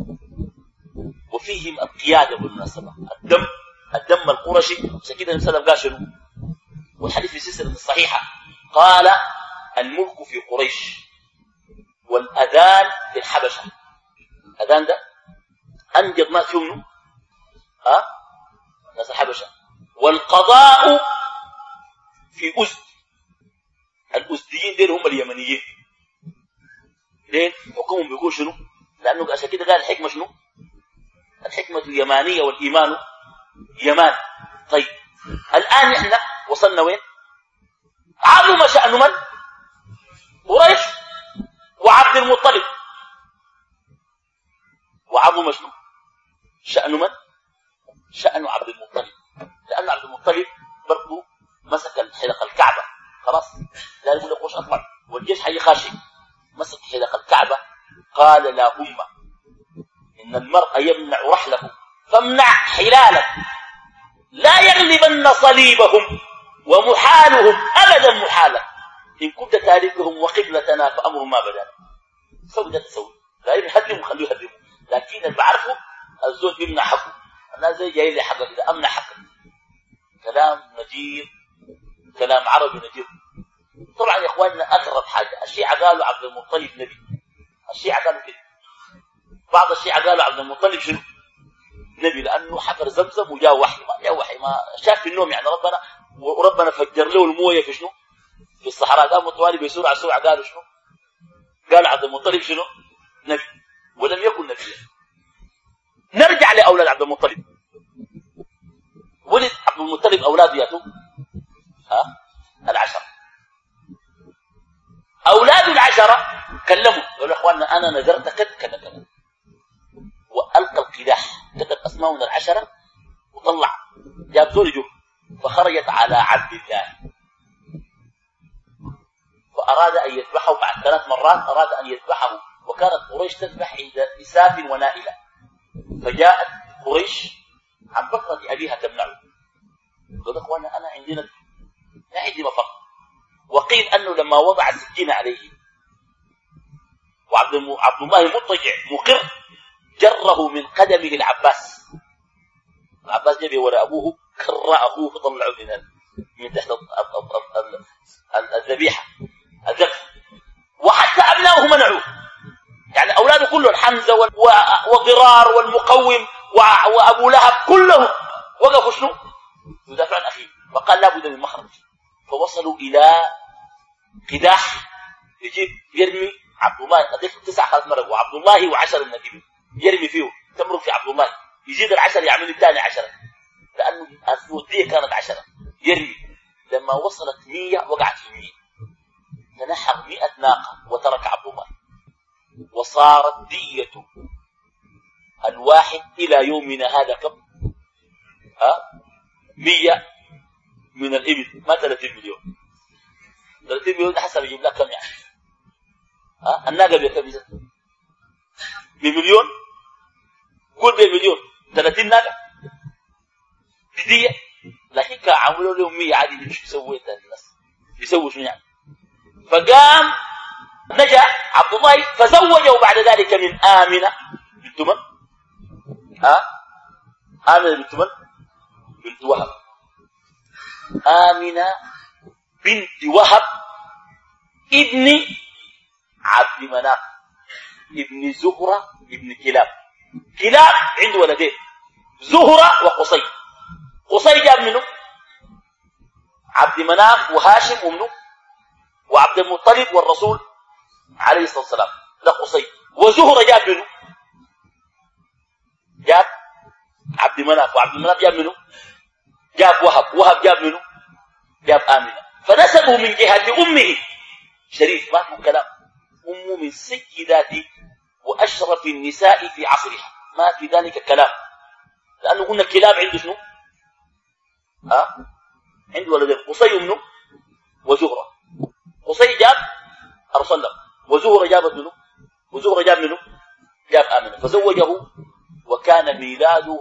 S2: وفيهم القيادة بالمناسبة، الدم الدم القرشي. عشان كده النبي صلى الله عليه وسلم قال شنو؟ والحديث في السلسلة الصحيحة قال الملك في قريش والأذان في الحبشة. الأذان ده أنجب ما فيه منه ها ناس الحبشة. والقضاء في أزد، الأزديين دين هم اليمنيين. ليه؟ حكمهم بيقول شنو؟ لأنه عشان كده قال الحكمة شنو؟ الحكمة اليمانية والإيمان يمان. طيب الآن إحنا وصلنا وين؟ عظم شأن من؟ قريش وعبد المطلب. وعظم شنو؟ شأن من؟ شأن عبد المطلب، لأن عبد المطلب برضه مسك حلق الكعبة خلاص، لا يقول لك وش أطلع والجيش حي خاشي، مسك حلق الكعبة قال لا هم إن المرء يمنع رحله فامنع حلالك لا يغلبن صليبهم ومحالهم أبدا محالك إن كنت تاركهم وقبلتنا فأمر ما بدأ. سوي ده تسوي، لا يهدم خليه يهدم، لكن اللي بعرفه الزول بيمنع حقه. أنا زي جاي لي حقك إذا أمنع حقك. كلام نجيب، كلام عربي نجيب. طبعا يا إخواننا أغرب حاجة الشيعة قالوا عبد المطلب نبي. الشيعة قالوا كده، بعض الشيعة قالوا عبد المطلب شنو؟ نبي، لأنه حفر زمزم وجاء وحي، ما جاء وحي، ما شاف في النوم يعني ربنا، وربنا فجر له المويه في شنو؟ في الصحراء. قام متوالي بسرعة سرعة قالوا شنو؟ قال عبد المطلب شنو؟ نبي، ولم يكن نبيا. نرجع لأولاد عبد المطلب. ولد عبد المطلب أولاده ياتوا ها العشرة. أولاد العشرة كلموا قالوا يا إخواننا أنا نذرت كذا كذا كذا، وألقى القداح كتب أسماءنا العشرة وطلع جاب زول يجوب، فخرجت على عبد الله فأراد أن يذبحه. بعد ثلاث مرات أراد أن يذبحه، وكانت قريش تذبح عند إساف ونائلة، فجاءت قريش عن بكرة أبيها تمنعه. قال أخوانا أنا عندنا لا عندي مفر. وقيل أنه لما وضع السكين عليه وعبد الم... عبد الله مضطجع مقر جره من قدمه العباس. العباس جاب وراء أبوه كر أخوه فطلعه من من تحت الذبيحة الذبح. وحتى أبنائه منعوه، يعني أولاده كلهم حمزة وضرار والمقوم وأبو لهب كلهم وقفوا شنو؟ يدافع عن أخيه. فقال لا بد من مخرج، فوصلوا إلى قداح يجيب يرمي عبد الله قديش تسع خمس مرات، وعبد الله وعشر النبي يرمي فيه تمرق في عبد الله، يزيد العشر يعمل الثاني عشرة، لأنه السعودية كانت عشرة يرمي. لما وصلت مية وقعت في مية، تنحر مئة ناقة وترك عبد الله، وصارت دية الواحد إلى يومنا هذا كم؟ ها؟ مية من الإبل، ما ثلاثين مليون. ثلاثين مليون حسب يجيب لك كم يعني؟ ها؟ الناقة بكم يزد؟ بمليون؟ قول بمليون، ثلاثين ناقة بدية. لكن كان عملوا لهم مية عادي، مش يسوي الناس يسوي شنو يعني؟ فقام نجا عبد الله فزوجه بعد ذلك من آمنة بنت من؟ ها؟ آمنة بنت من؟ بنت وهب. آمنة بنت وهب ابن عبد مناف ابن زهرة ابن كلاب. كلاب عنده ولدين زهرة وقصي. قصي جاب منه عبد مناف وهاشم ومنه وعبد المطلب والرسول عليه الصلاة والسلام، ده قصي. وزهرة جاب منه جاب عبد مناف، وعبد مناف جاب منه جاب وهب، وهب جاب منه جاب آمنة. فنسبه من جهة أمه شريف، ما في كلام. أمه من سيدات وأشرف النساء في عصرها، ما في ذلك كلام. لأنه قلنا كلاب عنده شنو؟ ها؟ عنده ولدين قصي منه وزهرة. قصي جاب أرسل له، وزهرة جابت منه، وزهرة جاب منه جاب آمنة، فزوجه. وكان ميلاده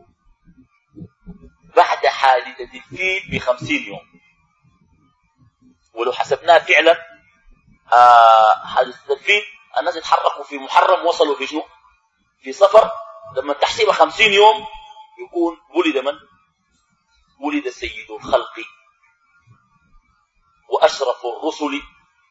S2: بعد حادثة الفيل بخمسين يوم. ولو حسبناه فعلا آه حادثة الفيل الناس يتحركوا في محرم وصلوا في شنو؟ في صفر. لما تحسب خمسين يوم يكون ولد من؟ ولد سيد الخلق وأشرف الرسل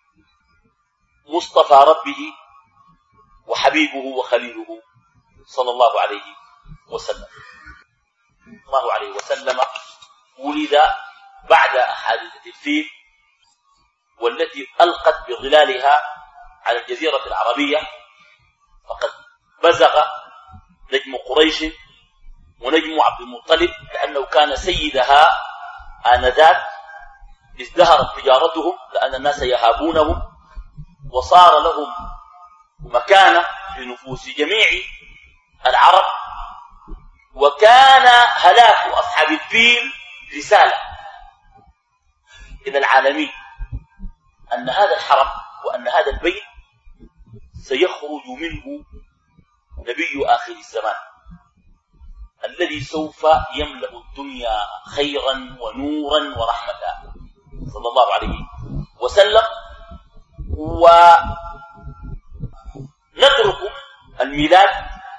S2: مصطفى ربه وحبيبه وخليله صلى الله عليه وسلم. الله عليه وسلم ولد بعد حادثة الفيل، والتي ألقت بظلالها على الجزيرة العربية، فقد بزغ نجم قريش ونجم عبد المطلب لأنه كان سيدها آنذاك، ازدهرت تجارتهم لأن الناس يهابونهم وصار لهم مكانة في نفوس جميع العرب. وكان هلاك أصحاب الفيل رسالة إلى العالمين أن هذا الحرم وأن هذا البيت سيخرج منه نبي آخر الزمان الذي سوف يملأ الدنيا خيرا ونورا ورحمة صلى الله عليه وسلم. ونترك الميلاد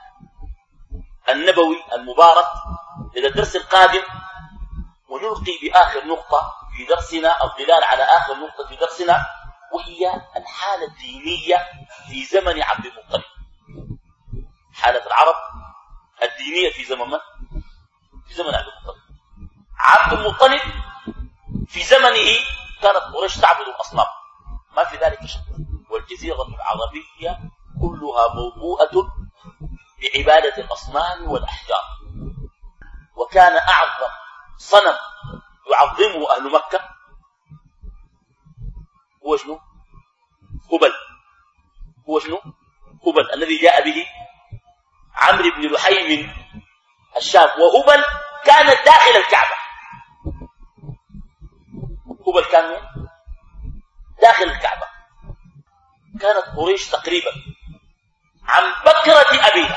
S2: النبوي المبارك إلى الدرس القادم، ونلقي بآخر نقطة في درسنا أو دلال على آخر نقطة في درسنا، وهي الحالة الدينية في زمن عبد المطلب. حالة العرب الدينية في زمن من؟ في زمن عبد المطلب. عبد المطلب في زمنه كانت قريش تعبد الأصنام، ما في ذلك شك، والجزيرة العربية كلها موبوءة بعبادة الأصنام والأحجار. وكان أعظم صنم يعظمه أهل مكة هو شنو؟ هبل. هو شنو؟ هبل الذي جاء به عمرو بن لحي من الشام، وهبل كانت داخل الكعبة. هبل كان داخل الكعبة. كانت قريش تقريبا عن بكرة أبيها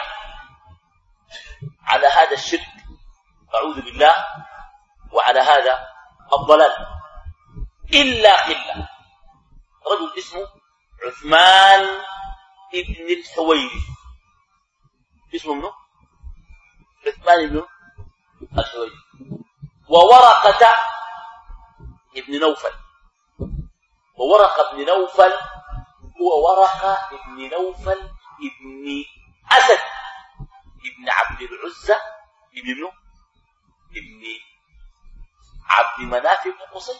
S2: على هذا الشرك، أعوذ بالله، وعلى هذا الضلال، إلا قلة. رجل اسمه عثمان ابن الحويرث. اسمه منه؟ عثمان ابن الحويرث. وورقة ابن نوفل. وورقة ابن نوفل هو ورقة ابن نوفل ابن أسد ابن عبد العزة ابن منه؟ ابن عبد مناف بن قصي.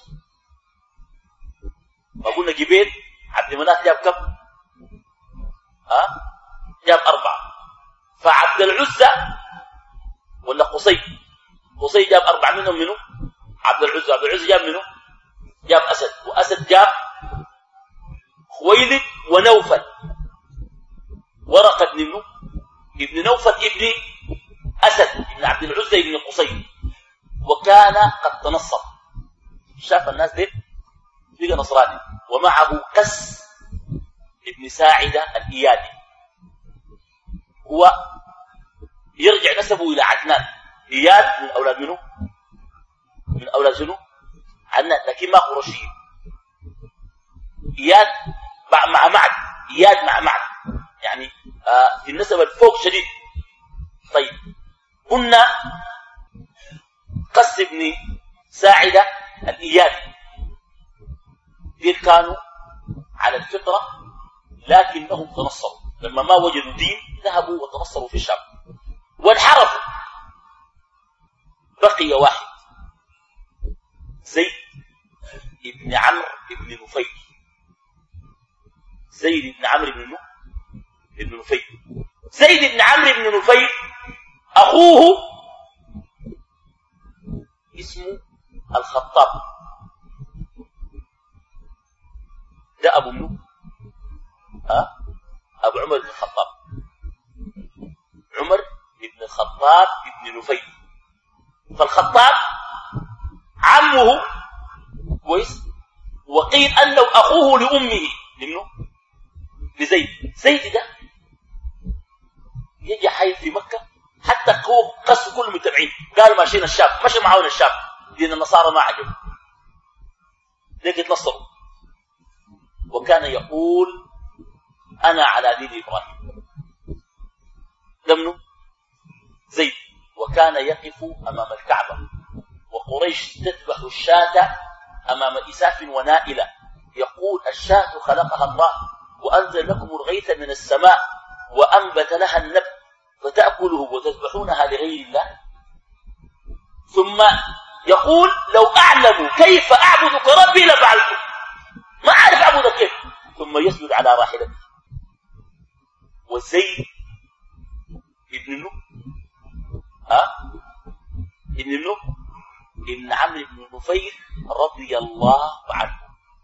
S2: ما قلنا جبيل عبد مناف جاب كم؟ ها؟ جاب أربعة. فعبد العزة ولا قصي؟ قصي جاب أربعة، منهم منه؟ عبد العزة. عبد العزة جاب منه؟ جاب أسد، وأسد جاب خويلد ونوفل. ورقة ابن منه؟ ابن نوفل ابن أسد ابن عبد العزة ابن قصي. وكان قد تنصر، شاف الناس دي بقى نصراني. ومعه قس ابن ساعدة الإيادي، هو يرجع نسبه إلى عدنان. إياد من أولاد منه؟ من أولاد شنو؟ عدنان، لكن ما قرشي. إياد مع مع معد، إياد مع معد، يعني آه في النسب الفوق شديد. طيب قلنا قس ابن ساعدة الإيادي دي كانوا على الفطرة، لكنهم تنصروا لما ما وجدوا دين، ذهبوا وتنصروا في الشام وانحرفوا. بقي واحد زيد ابن عمرو ابن نفيل. زيد ابن عمرو ابن ابن نفيل. زيد ابن عمرو ابن نفيل أخوه اسمه الخطاب. ده أبو منه؟ ها؟ أبو عمر بن الخطاب. عمر بن الخطاب ابن نفيل. فالخطاب عمه كويس، وقيل أنه أخوه لأمه لمنه؟ لزيد. زيد ده يجي حي في مكة، حتى هو قص كل متابعين، قال ماشيين الشام، مشي معاون الشام، دين النصارى ما عجب، ليك يتنصروا. وكان يقول أنا على دين إبراهيم. لمنه؟ زيد. وكان يقف أمام الكعبة، وقريش تذبح الشاة أمام إساف ونائلة، يقول الشاة خلقها الله وأنزل لكم الغيث من السماء وأنبت لها النبت فتأكله وتذبحونها لغير الله. ثم يقول لو أعلم كيف أعبدك ربي لفعلته، ما أعرف أعبدك كيف. ثم يسجد على راحلته. وزيد ابن منو؟ ها؟ ابن منو؟ ابن عمرو بن نفيل رضي الله عنه.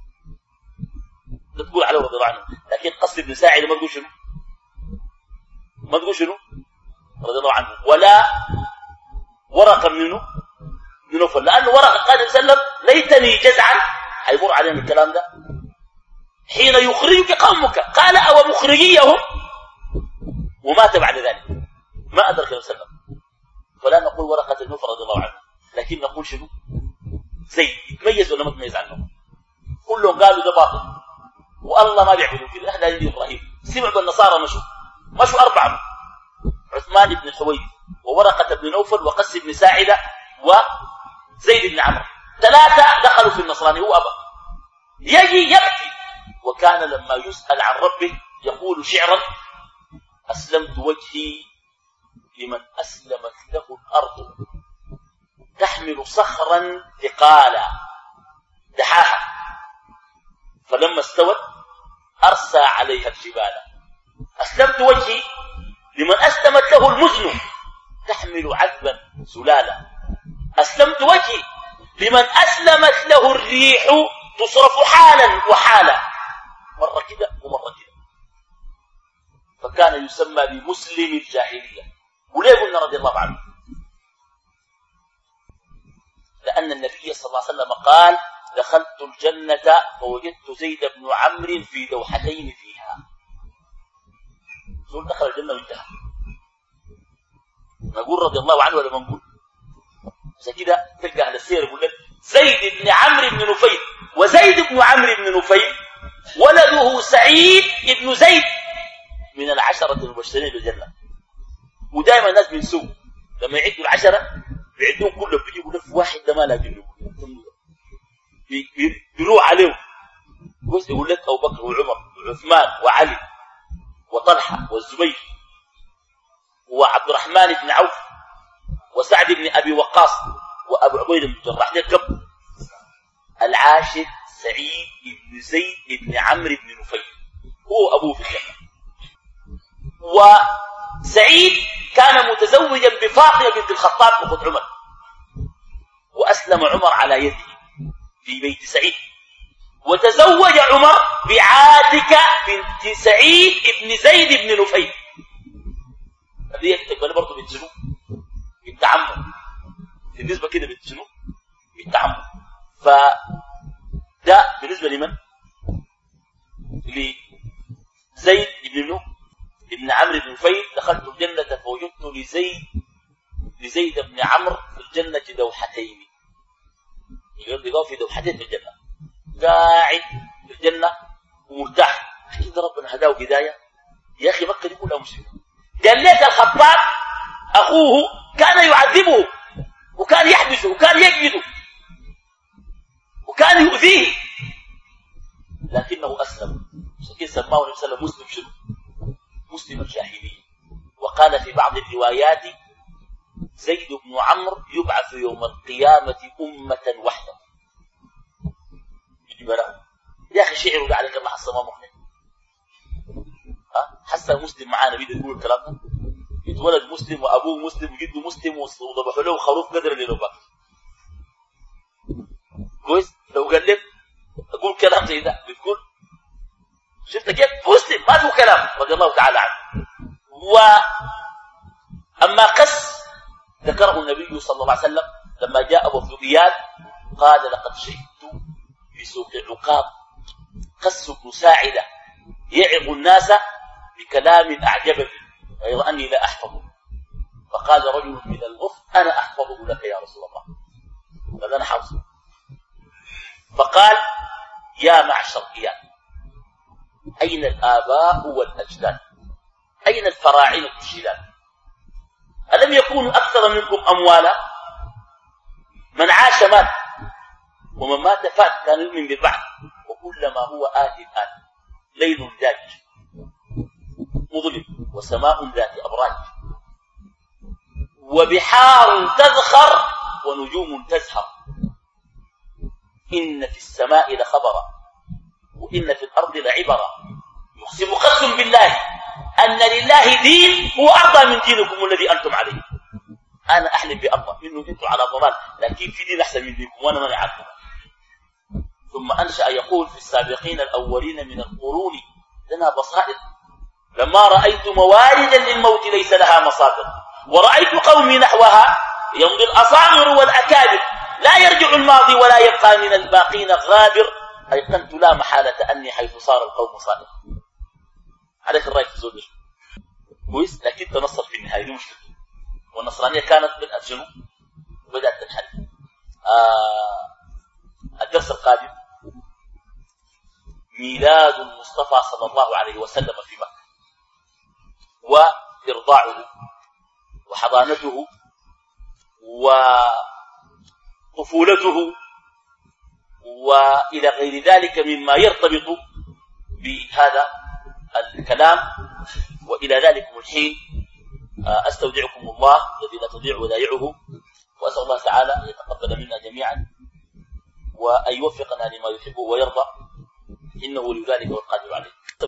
S2: لا تقول عليه رضي الله عنه، لكن قص ابن ساعد ما تقول شنو؟ ما تقول شنو؟ رضي الله عنه. ولا ورقه منه من نوفل، لانه ورقه قال النبي صلى الله عليه وسلم ليتني جزعا، حيمر علينا الكلام ده، حين يخرجك قومك قال او مخرجيهم، ومات بعد ذلك ما ادرك النبي صلى الله عليه وسلم. فلا نقول ورقه النوفل رضي الله عنه، لكن نقول شنو؟ زيد. يتميز ولا ما يتميز عنه؟ كلهم قالوا ده باطل والله ما بيعبدوا كده. احنا عندي ابراهيم سمع بالنصارى مشوا مشوا اربعه: عثمان بن الحويرث وورقه بن نوفل وقس بن ساعده وزيد بن عمرو. ثلاثه دخلوا في النصرانيه، هو ابى يجي يبكي. وكان لما يسال عن ربه يقول شعرا: اسلمت وجهي لمن اسلمت له الارض تحمل صخرا ثقالا دحاها، فلما استوت أرسى عليها الجبال. أسلمت وجهي لمن أسلمت له المزن تحمل عذبا سلالا. أسلمت وجهي لمن أسلمت له الريح تصرف حالا وحالا، مرة كده ومرة كده. فكان يسمى بمسلم الجاهلية. وليه قلنا رضي الله عنه؟ لأن النبي صلى الله عليه وسلم قال: دخلت الجنة فوجدت زيد بن عمرو في دوحتين فيها. زول دخل الجنة وانتهى. نقول رضي الله عنه ولا ما نقول؟ عشان كده تلقى أهل السير يقول لك زيد بن عمرو بن نفيل. وزيد بن عمرو بن نفيل ولده سعيد بن زيد من العشرة المبشرين بالجنة. ودائما الناس بينسوا لما يعدوا العشرة بيعدون كلهم، بيجي يقول لك واحد ده ما لاقي له، بيروح عليه يقول لك أبو بكر وعمر وعثمان وعلي وطلحة والزبير وعبد الرحمن بن عوف وسعد بن أبي وقاص وأبو عبيدة بن الجراح. ده كم؟ العاشر سعيد بن زيد بن عمرو بن نفيل، هو أبوه في الجنة. وسعيد كان متزوجا بفاطمة بنت الخطاب أخت عمر، وأسلم عمر على يده في بيت سعيد. وتزوج عمر بعاتكة بنت سعيد بن زيد بن نفيل، هذه تقبل برضه بنت شنو؟ بنت عمه، بالنسبة كده بنت شنو؟ بنت عمه. فده بالنسبة لمن؟ لزيد بن ابن عمرو بن نفيل. دخلت الجنة فوجدت لزيد لزيد بن عمرو في الجنة دوحتين. يلقاه في دوحتين في الجنة، قاعد في الجنة ومرتاح. كده ربنا هداه هداية. يا أخي مكة دي كلها مسلمة. قال لك الخطاب أخوه كان يعذبه وكان يحبسه وكان يجلده وكان يؤذيه، لكنه أسلم. عشان سماه النبي صلى الله عليه وسلم مسلم شنو؟ مسلم الجاهلية. وقال في بعض الروايات: زيد بن عمرو يبعث يوم القيامة أمة وحده. يجيب له يا أخي شعر وقع عليك الله حسن ما مخنق. ها حسن مسلم معانا بيده يقول الكلام ده، يتولد مسلم وأبوه مسلم وجده مسلم وضبحوا له خروف قدر اللي لو بقى كويس. لو قال لك أقول كلام زي ده بتقول شفت كيف مسلم ما له كلام رضي الله تعالى عنه. وأما قس ذكره النبي صلى الله عليه وسلم لما جاء أبو الثبيان قال: لقد شهدت في سوق عكاظ قس بن ساعدة يعظ الناس بكلام أعجبني غير أني لا أحفظه. فقال رجل من الغف: أنا أحفظه لك يا رسول الله. قال: أنا حافظه. فقال: يا معشر إياه، أين الآباء والأجداد؟ أين الفراعنة الشلال؟ ألم يكونوا أكثر منكم أموالا؟ من عاش مات ومن مات فات، كان يؤمن بالبعث. وكلما هو آت الآن ليل داج مظلم وسماء ذات أبراج وبحار تذخر ونجوم تزهر. إن في السماء لخبرا وإن في الأرض لعبرا. يقسم قسم بالله أن لله دين هو أرضى من دينكم الذي أنتم عليه. أنا أحلم بالله إنه أنتم على ضلال، لكن في دين أحسن من دينكم وأنا ما أعرفه. ثم أنشأ يقول في السابقين الأولين من القرون لنا بصائر لما رأيت مواردا للموت ليس لها مصادر، ورأيت قومي نحوها يمضي الأصاغر والأكابر، لا يرجع الماضي ولا يبقى من الباقين غابر، أيقنت لا محالة أني حيث صار القوم صائر. عليك الرأي في زود كويس، لكن تنصر في النهاية دي مشكلة. والنصرانية كانت من الجنوب وبدأت تنحل. آه الدرس القادم ميلاد المصطفى صلى الله عليه وسلم في مكة، وإرضاعه وحضانته وطفولته وإلى غير ذلك مما يرتبط بهذا الكلام. وإلى ذلكم الحين أستودعكم الله الذي لا تضيع ودائعه، وأسأل الله تعالى أن يتقبل منا جميعا وأن يوفقنا لما يحبه ويرضى، إنه لذلك والقادر عليه.